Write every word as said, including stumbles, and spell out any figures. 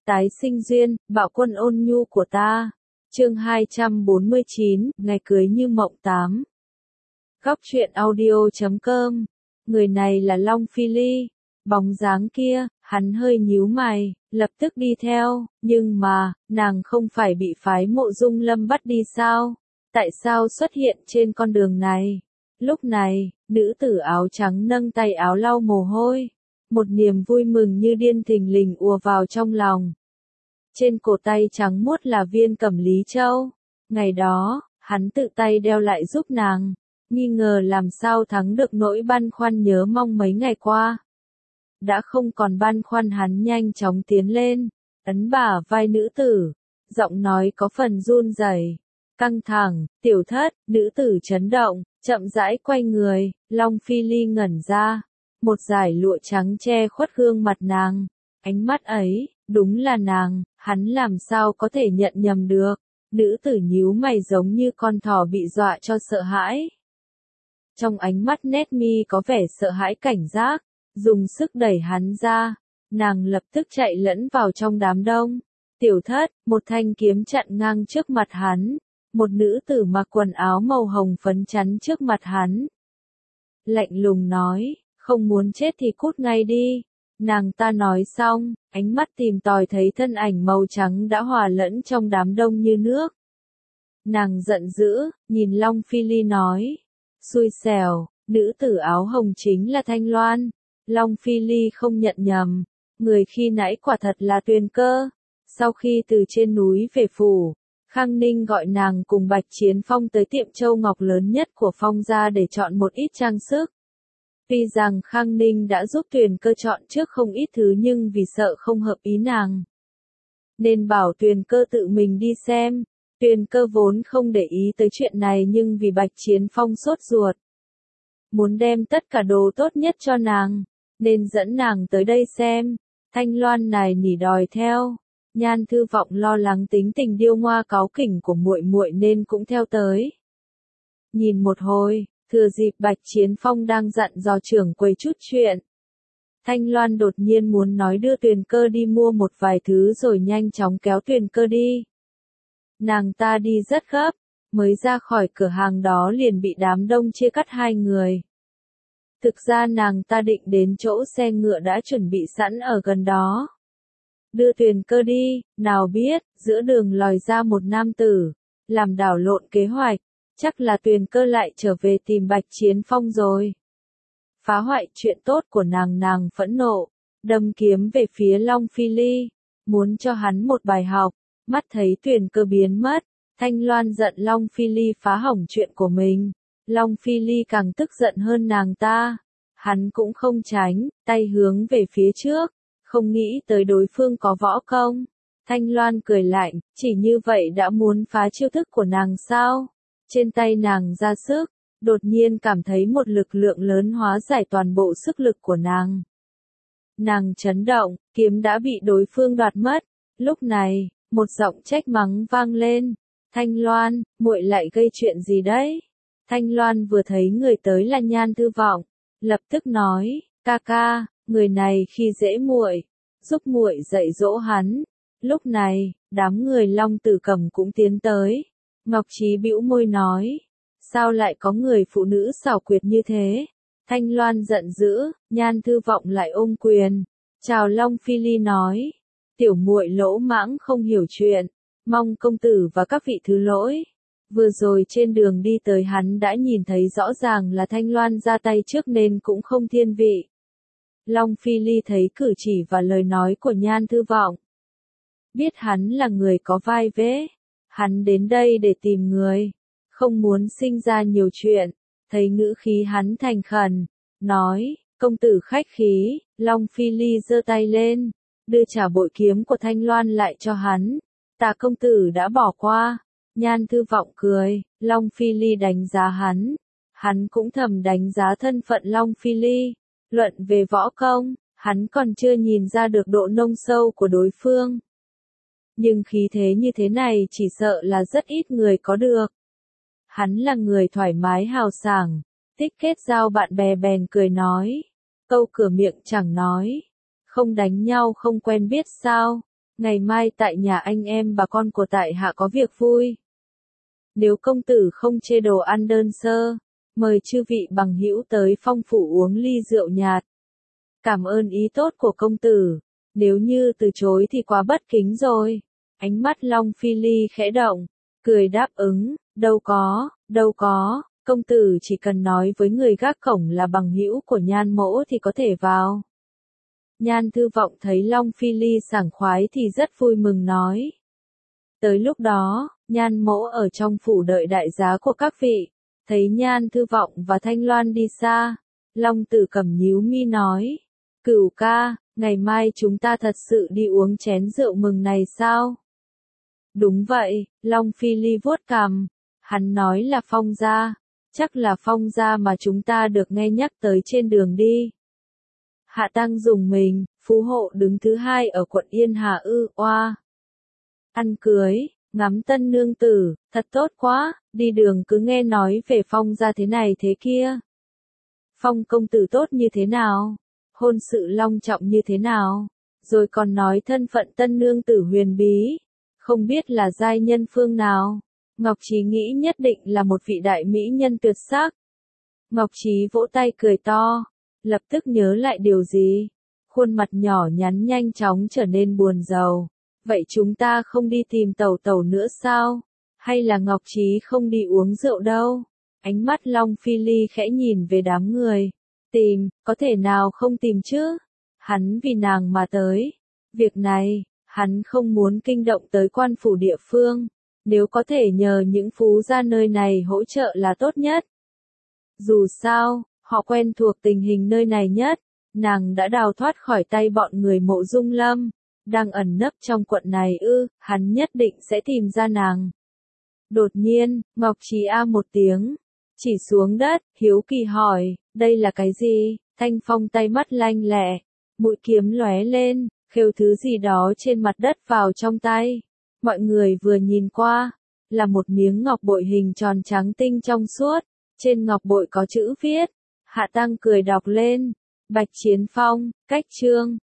Tái sinh duyên, bạo quân ôn nhu của ta. Chương hai trăm bốn mươi chín, ngày cưới như mộng tám. Góc truyện audio chấm com. Người này là Long Phi Ly. Bóng dáng kia, hắn hơi nhíu mày, lập tức đi theo, nhưng mà, nàng không phải bị phái Mộ Dung Lâm bắt đi sao? Tại sao xuất hiện trên con đường này? Lúc này, nữ tử áo trắng nâng tay áo lau mồ hôi. Một niềm vui mừng như điên thình lình ùa vào trong lòng. Trên cổ tay trắng muốt là viên cẩm lý châu. Ngày đó, hắn tự tay đeo lại giúp nàng. Nghi ngờ làm sao thắng được nỗi băn khoăn nhớ mong mấy ngày qua. Đã không còn băn khoăn, hắn nhanh chóng tiến lên, ấn bả vai nữ tử, giọng nói có phần run rẩy, căng thẳng. Tiểu thất, nữ tử chấn động, chậm rãi quay người. Long Phi Ly ngẩn ra, một dải lụa trắng che khuất gương mặt nàng. Ánh mắt ấy, đúng là nàng, hắn làm sao có thể nhận nhầm được. Nữ tử nhíu mày giống như con thỏ bị dọa cho sợ hãi. Trong ánh mắt nét mi có vẻ sợ hãi cảnh giác, dùng sức đẩy hắn ra. Nàng lập tức chạy lẫn vào trong đám đông. Tiểu thất, một thanh kiếm chặn ngang trước mặt hắn. Một nữ tử mặc quần áo màu hồng phấn chắn trước mặt hắn. Lạnh lùng nói, không muốn chết thì cút ngay đi. Nàng ta nói xong, ánh mắt tìm tòi thấy thân ảnh màu trắng đã hòa lẫn trong đám đông như nước. Nàng giận dữ, nhìn Long Phi Ly nói. Xui xẻo, nữ tử áo hồng chính là Thanh Loan. Long Phi Ly không nhận nhầm, người khi nãy quả thật là Tuyền Cơ. Sau khi từ trên núi về phủ, Khang Ninh gọi nàng cùng Bạch Chiến Phong tới tiệm châu ngọc lớn nhất của Phong gia để chọn một ít trang sức. Tuy rằng Khang Ninh đã giúp Tuyền Cơ chọn trước không ít thứ nhưng vì sợ không hợp ý nàng, nên bảo Tuyền Cơ tự mình đi xem. Tuyền Cơ vốn không để ý tới chuyện này nhưng vì Bạch Chiến Phong sốt ruột, muốn đem tất cả đồ tốt nhất cho nàng, nên dẫn nàng tới đây xem. Thanh Loan này nỉ đòi theo. Nhan Thư Vọng lo lắng tính tình điêu ngoa cáu kỉnh của muội muội nên cũng theo tới. Nhìn một hồi, thừa dịp Bạch Chiến Phong đang dặn dò trưởng quầy chút chuyện, Thanh Loan đột nhiên muốn nói đưa Tuyền Cơ đi mua một vài thứ rồi nhanh chóng kéo Tuyền Cơ đi. Nàng ta đi rất gấp, mới ra khỏi cửa hàng đó liền bị đám đông chia cắt hai người. Thực ra nàng ta định đến chỗ xe ngựa đã chuẩn bị sẵn ở gần đó, đưa Tuyền Cơ đi, nào biết, giữa đường lòi ra một nam tử, làm đảo lộn kế hoạch, chắc là Tuyền Cơ lại trở về tìm Bạch Chiến Phong rồi. Phá hoại chuyện tốt của nàng. Nàng phẫn nộ, đâm kiếm về phía Long Phi Ly, muốn cho hắn một bài học. Mắt thấy Tuyền Cơ biến mất, Thanh Loan giận Long Phi Ly phá hỏng chuyện của mình. Long Phi Ly càng tức giận hơn nàng ta. Hắn cũng không tránh, tay hướng về phía trước, không nghĩ tới đối phương có võ công. Thanh Loan cười lạnh, chỉ như vậy đã muốn phá chiêu thức của nàng sao? Trên tay nàng ra sức, đột nhiên cảm thấy một lực lượng lớn hóa giải toàn bộ sức lực của nàng. Nàng chấn động, kiếm đã bị đối phương đoạt mất. Lúc này, một giọng trách mắng vang lên. Thanh Loan, muội lại gây chuyện gì đấy? Thanh Loan vừa thấy người tới là Nhan Thư Vọng, lập tức nói, ca ca, người này khi dễ muội, giúp muội dạy dỗ hắn. Lúc này, đám người Long Tử Cầm cũng tiến tới. Ngọc Trí bĩu môi nói, sao lại có người phụ nữ xảo quyệt như thế? Thanh Loan giận dữ, Nhan Thư Vọng lại ôm quyền, chào Long Phi Ly nói, tiểu muội lỗ mãng không hiểu chuyện, mong công tử và các vị thứ lỗi. Vừa rồi trên đường đi tới hắn đã nhìn thấy rõ ràng là Thanh Loan ra tay trước nên cũng không thiên vị. Long Phi Ly thấy cử chỉ và lời nói của Nhan Thư Vọng, biết hắn là người có vai vế. Hắn đến đây để tìm người, không muốn sinh ra nhiều chuyện. Thấy ngữ khí hắn thành khẩn, nói, công tử khách khí. Long Phi Ly giơ tay lên, đưa trả bội kiếm của Thanh Loan lại cho hắn. Tạ công tử đã bỏ qua. Nhan Thư Vọng cười, Long Phi Ly đánh giá hắn. Hắn cũng thầm đánh giá thân phận Long Phi Ly. Luận về võ công, hắn còn chưa nhìn ra được độ nông sâu của đối phương. Nhưng khí thế như thế này chỉ sợ là rất ít người có được. Hắn là người thoải mái hào sảng, thích kết giao bạn bè bèn cười nói. Câu cửa miệng chẳng nói, không đánh nhau không quen biết sao? Ngày mai tại nhà anh em bà con của tại hạ có việc vui. Nếu công tử không chê đồ ăn đơn sơ, mời chư vị bằng hữu tới Phong phủ uống ly rượu nhạt. Cảm ơn ý tốt của công tử, nếu như từ chối thì quá bất kính rồi. Ánh mắt Long Phi Ly khẽ động, cười đáp ứng, đâu có, đâu có, công tử chỉ cần nói với người gác cổng là bằng hữu của Nhan mỗ thì có thể vào. Nhan Thư Vọng thấy Long Phi Ly sảng khoái thì rất vui mừng nói. Tới lúc đó, Nhan mỗ ở trong phủ đợi đại giá của các vị, thấy Nhan Thư Vọng và Thanh Loan đi xa, Long Tử Cẩm nhíu mi nói, Cửu ca, ngày mai chúng ta thật sự đi uống chén rượu mừng này sao? Đúng vậy, Long Phi Ly vuốt cằm, hắn nói là Phong gia, chắc là Phong gia mà chúng ta được nghe nhắc tới trên đường đi. Hạ Tăng dùng mình, phú hộ đứng thứ hai ở quận Yên Hà ư, oa. Ăn cưới, ngắm tân nương tử, thật tốt quá, đi đường cứ nghe nói về Phong gia thế này thế kia. Phong công tử tốt như thế nào? Hôn sự long trọng như thế nào? Rồi còn nói thân phận tân nương tử huyền bí, không biết là giai nhân phương nào. Ngọc Trí nghĩ nhất định là một vị đại mỹ nhân tuyệt sắc. Ngọc Trí vỗ tay cười to, lập tức nhớ lại điều gì. Khuôn mặt nhỏ nhắn nhanh chóng trở nên buồn rầu. Vậy chúng ta không đi tìm tẩu tẩu nữa sao? Hay là Ngọc Trí không đi uống rượu đâu? Ánh mắt Long Phi Ly khẽ nhìn về đám người. Tìm, có thể nào không tìm chứ? Hắn vì nàng mà tới. Việc này, hắn không muốn kinh động tới quan phủ địa phương. Nếu có thể nhờ những phú gia nơi này hỗ trợ là tốt nhất. Dù sao, họ quen thuộc tình hình nơi này nhất. Nàng đã đào thoát khỏi tay bọn người Mộ Dung Lâm. Đang ẩn nấp trong quận này ư, hắn nhất định sẽ tìm ra nàng. Đột nhiên, Ngọc Trí a một tiếng. Chỉ xuống đất, hiếu kỳ hỏi, đây là cái gì? Thanh Phong tay mắt lanh lẹ, mũi kiếm lóe lên, khêu thứ gì đó trên mặt đất vào trong tay. Mọi người vừa nhìn qua, là một miếng ngọc bội hình tròn trắng tinh trong suốt, trên ngọc bội có chữ viết. Hạ Tăng cười đọc lên, Bạch Chiến Phong, cách chương.